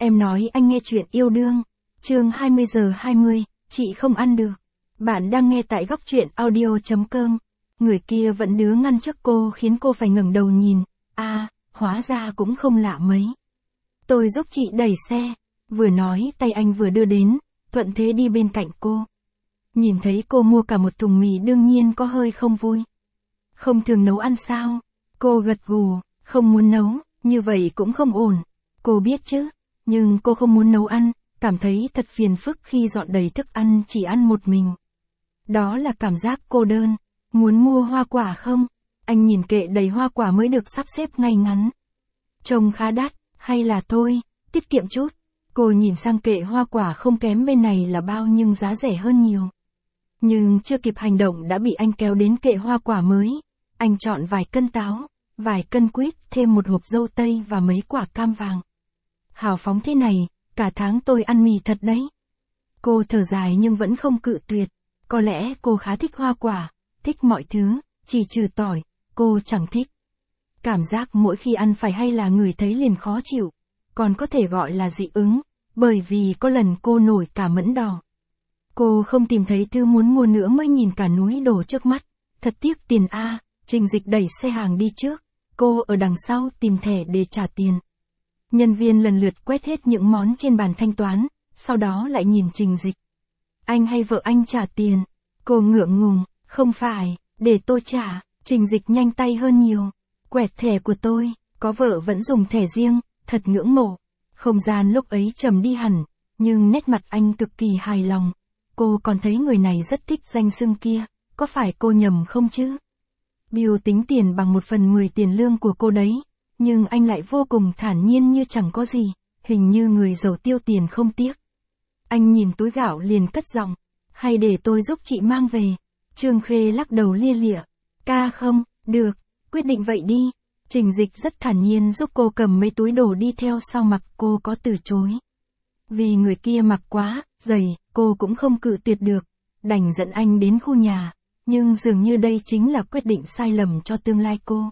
Em nói anh nghe chuyện yêu đương. Chương 20:20, chị không ăn được. Bạn đang nghe tại góc truyện audio.com. Người kia vẫn đứa ngăn trước cô khiến cô phải ngẩng đầu nhìn. Hóa ra cũng không lạ mấy. Tôi giúp chị đẩy xe. Vừa nói tay anh vừa đưa đến, thuận thế đi bên cạnh cô. Nhìn thấy cô mua cả một thùng mì đương nhiên có hơi không vui. Không thường nấu ăn sao? Cô gật gù, không muốn nấu, như vậy cũng không ổn. Cô biết chứ, nhưng cô không muốn nấu ăn, cảm thấy thật phiền phức khi dọn đầy thức ăn chỉ ăn một mình. Đó là cảm giác cô đơn. Muốn mua hoa quả không? Anh nhìn kệ đầy hoa quả mới được sắp xếp ngay ngắn. Trông khá đắt, hay là thôi, tiết kiệm chút. Cô nhìn sang kệ hoa quả không kém bên này là bao nhưng giá rẻ hơn nhiều. Nhưng chưa kịp hành động đã bị anh kéo đến kệ hoa quả mới. Anh chọn vài cân táo, vài cân quýt, thêm một hộp dâu tây và mấy quả cam vàng. Hào phóng thế này, cả tháng tôi ăn mì thật đấy. Cô thở dài nhưng vẫn không cự tuyệt. Có lẽ cô khá thích hoa quả, thích mọi thứ, chỉ trừ tỏi, cô chẳng thích. Cảm giác mỗi khi ăn phải hay là ngửi thấy liền khó chịu, còn có thể gọi là dị ứng, bởi vì có lần cô nổi cả mẫn đỏ. Cô không tìm thấy thứ muốn mua nữa mới nhìn cả núi đồ trước mắt. Thật tiếc tiền a. Trình Dịch đẩy xe hàng đi trước, cô ở đằng sau tìm thẻ để trả tiền. Nhân viên lần lượt quét hết những món trên bàn thanh toán, sau đó lại nhìn Trình Dịch. Anh hay vợ anh trả tiền? Cô ngượng ngùng, không phải, để tôi trả. Trình Dịch nhanh tay hơn nhiều. Quẹt thẻ của tôi, có vợ vẫn dùng thẻ riêng, thật ngưỡng mộ. Không gian lúc ấy trầm đi hẳn, nhưng nét mặt anh cực kỳ hài lòng. Cô còn thấy người này rất thích danh xưng kia, có phải cô nhầm không chứ? Bill tính tiền bằng 1/10 tiền lương của cô đấy, nhưng anh lại vô cùng thản nhiên như chẳng có gì, hình như người giàu tiêu tiền không tiếc. Anh nhìn túi gạo liền cất giọng, hay để tôi giúp chị mang về. Trương Khê lắc đầu lia lịa, ca không, được, quyết định vậy đi. Trình Dịch rất thản nhiên giúp cô cầm mấy túi đồ đi theo sau mặc cô có từ chối. Vì người kia mặc quá, dày, cô cũng không cự tuyệt được, đành dẫn anh đến khu nhà. Nhưng dường như đây chính là quyết định sai lầm cho tương lai cô.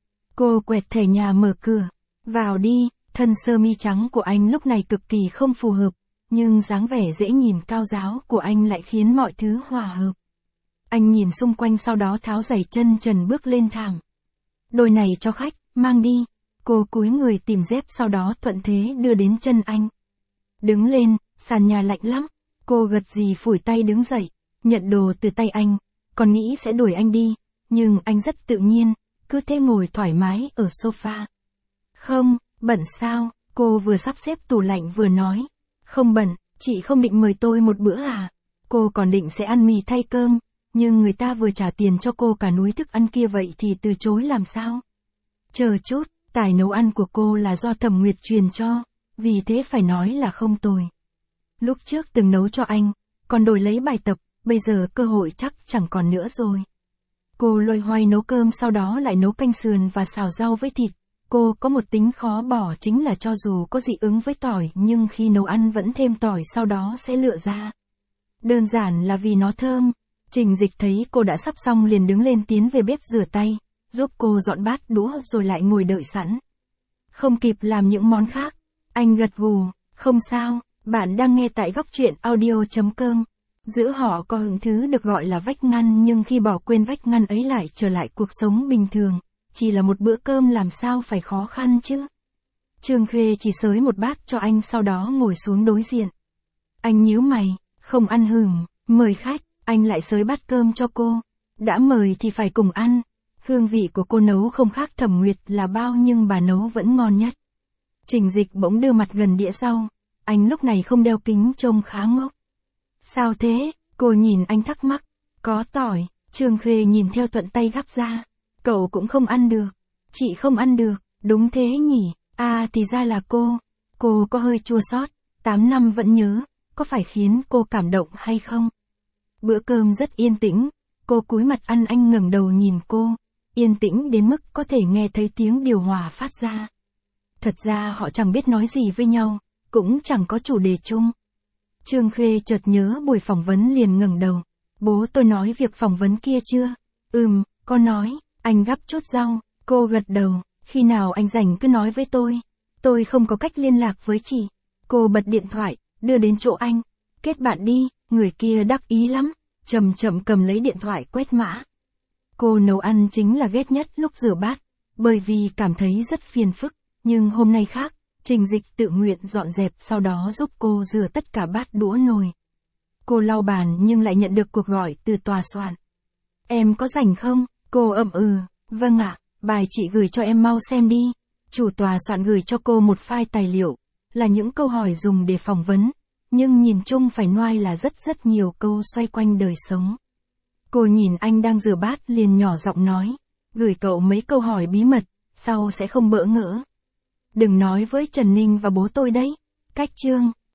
Cô quẹt thẻ nhà mở cửa. Vào đi, thân sơ mi trắng của anh lúc này cực kỳ không phù hợp, nhưng dáng vẻ dễ nhìn cao ráo của anh lại khiến mọi thứ hòa hợp. Anh nhìn xung quanh sau đó tháo giày chân trần bước lên thảm. Đôi này cho khách, mang đi. Cô cúi người tìm dép sau đó thuận thế đưa đến chân anh. Đứng lên, sàn nhà lạnh lắm. Cô gật gù phủi tay đứng dậy, nhận đồ từ tay anh. Còn nghĩ sẽ đuổi anh đi, nhưng anh rất tự nhiên, cứ thế ngồi thoải mái ở sofa. Không, bận sao? Cô vừa sắp xếp tủ lạnh vừa nói. Không bận, chị không định mời tôi một bữa à? Cô còn định sẽ ăn mì thay cơm, nhưng người ta vừa trả tiền cho cô cả núi thức ăn kia vậy thì từ chối làm sao? Chờ chút, tài nấu ăn của cô là do Thẩm Nguyệt truyền cho, vì thế phải nói là không tồi. Lúc trước từng nấu cho anh, còn đổi lấy bài tập. Bây giờ cơ hội chắc chẳng còn nữa rồi. Cô loay hoay nấu cơm sau đó lại nấu canh sườn và xào rau với thịt. Cô có một tính khó bỏ chính là cho dù có dị ứng với tỏi nhưng khi nấu ăn vẫn thêm tỏi sau đó sẽ lựa ra. Đơn giản là vì nó thơm. Trình Dịch thấy cô đã sắp xong liền đứng lên tiến về bếp rửa tay, giúp cô dọn bát đũa rồi lại ngồi đợi sẵn. Không kịp làm những món khác. Anh gật gù, không sao, bạn đang nghe tại góc truyện audio.com. Giữa họ có những thứ được gọi là vách ngăn nhưng khi bỏ quên vách ngăn ấy lại trở lại cuộc sống bình thường, chỉ là một bữa cơm làm sao phải khó khăn chứ. Trương Khê chỉ xới một bát cho anh sau đó ngồi xuống đối diện. Anh nhíu mày, không ăn hửng, mời khách, anh lại xới bát cơm cho cô. Đã mời thì phải cùng ăn, hương vị của cô nấu không khác Thẩm Nguyệt là bao nhưng bà nấu vẫn ngon nhất. Trình Dịch bỗng đưa mặt gần đĩa rau, anh lúc này không đeo kính trông khá ngốc. Sao thế? Cô nhìn anh thắc mắc. Có tỏi. Trương Khê nhìn theo thuận tay gắp ra. Cậu cũng không ăn được. Chị không ăn được. Đúng thế nhỉ. Thì ra là cô. Cô có hơi chua xót. 8 năm vẫn nhớ. Có phải khiến cô cảm động hay không? Bữa cơm rất yên tĩnh. Cô cúi mặt ăn anh ngẩng đầu nhìn cô. Yên tĩnh đến mức có thể nghe thấy tiếng điều hòa phát ra. Thật ra họ chẳng biết nói gì với nhau. Cũng chẳng có chủ đề chung. Trương Khê chợt nhớ buổi phỏng vấn liền ngẩng đầu. Bố tôi nói việc phỏng vấn kia chưa? Con nói. Anh gắp chút rau. Cô gật đầu. Khi nào anh rảnh cứ nói với tôi. Tôi không có cách liên lạc với chị. Cô bật điện thoại, đưa đến chỗ anh. Kết bạn đi, người kia đắc ý lắm, chậm chậm cầm lấy điện thoại quét mã. Cô nấu ăn chính là ghét nhất lúc rửa bát, bởi vì cảm thấy rất phiền phức, nhưng hôm nay khác, Trình Dịch tự nguyện dọn dẹp sau đó giúp cô rửa tất cả bát đũa nồi. Cô lau bàn nhưng lại nhận được cuộc gọi từ tòa soạn. Em có rảnh không? Cô ậm ừ, vâng ạ, bài chị gửi cho em mau xem đi. Chủ tòa soạn gửi cho cô một file tài liệu, là những câu hỏi dùng để phỏng vấn, nhưng nhìn chung phải noai là rất nhiều câu xoay quanh đời sống. Cô nhìn anh đang rửa bát liền nhỏ giọng nói, gửi cậu mấy câu hỏi bí mật, sau sẽ không bỡ ngỡ. Đừng nói với Trần Ninh và bố tôi đấy. Cách chương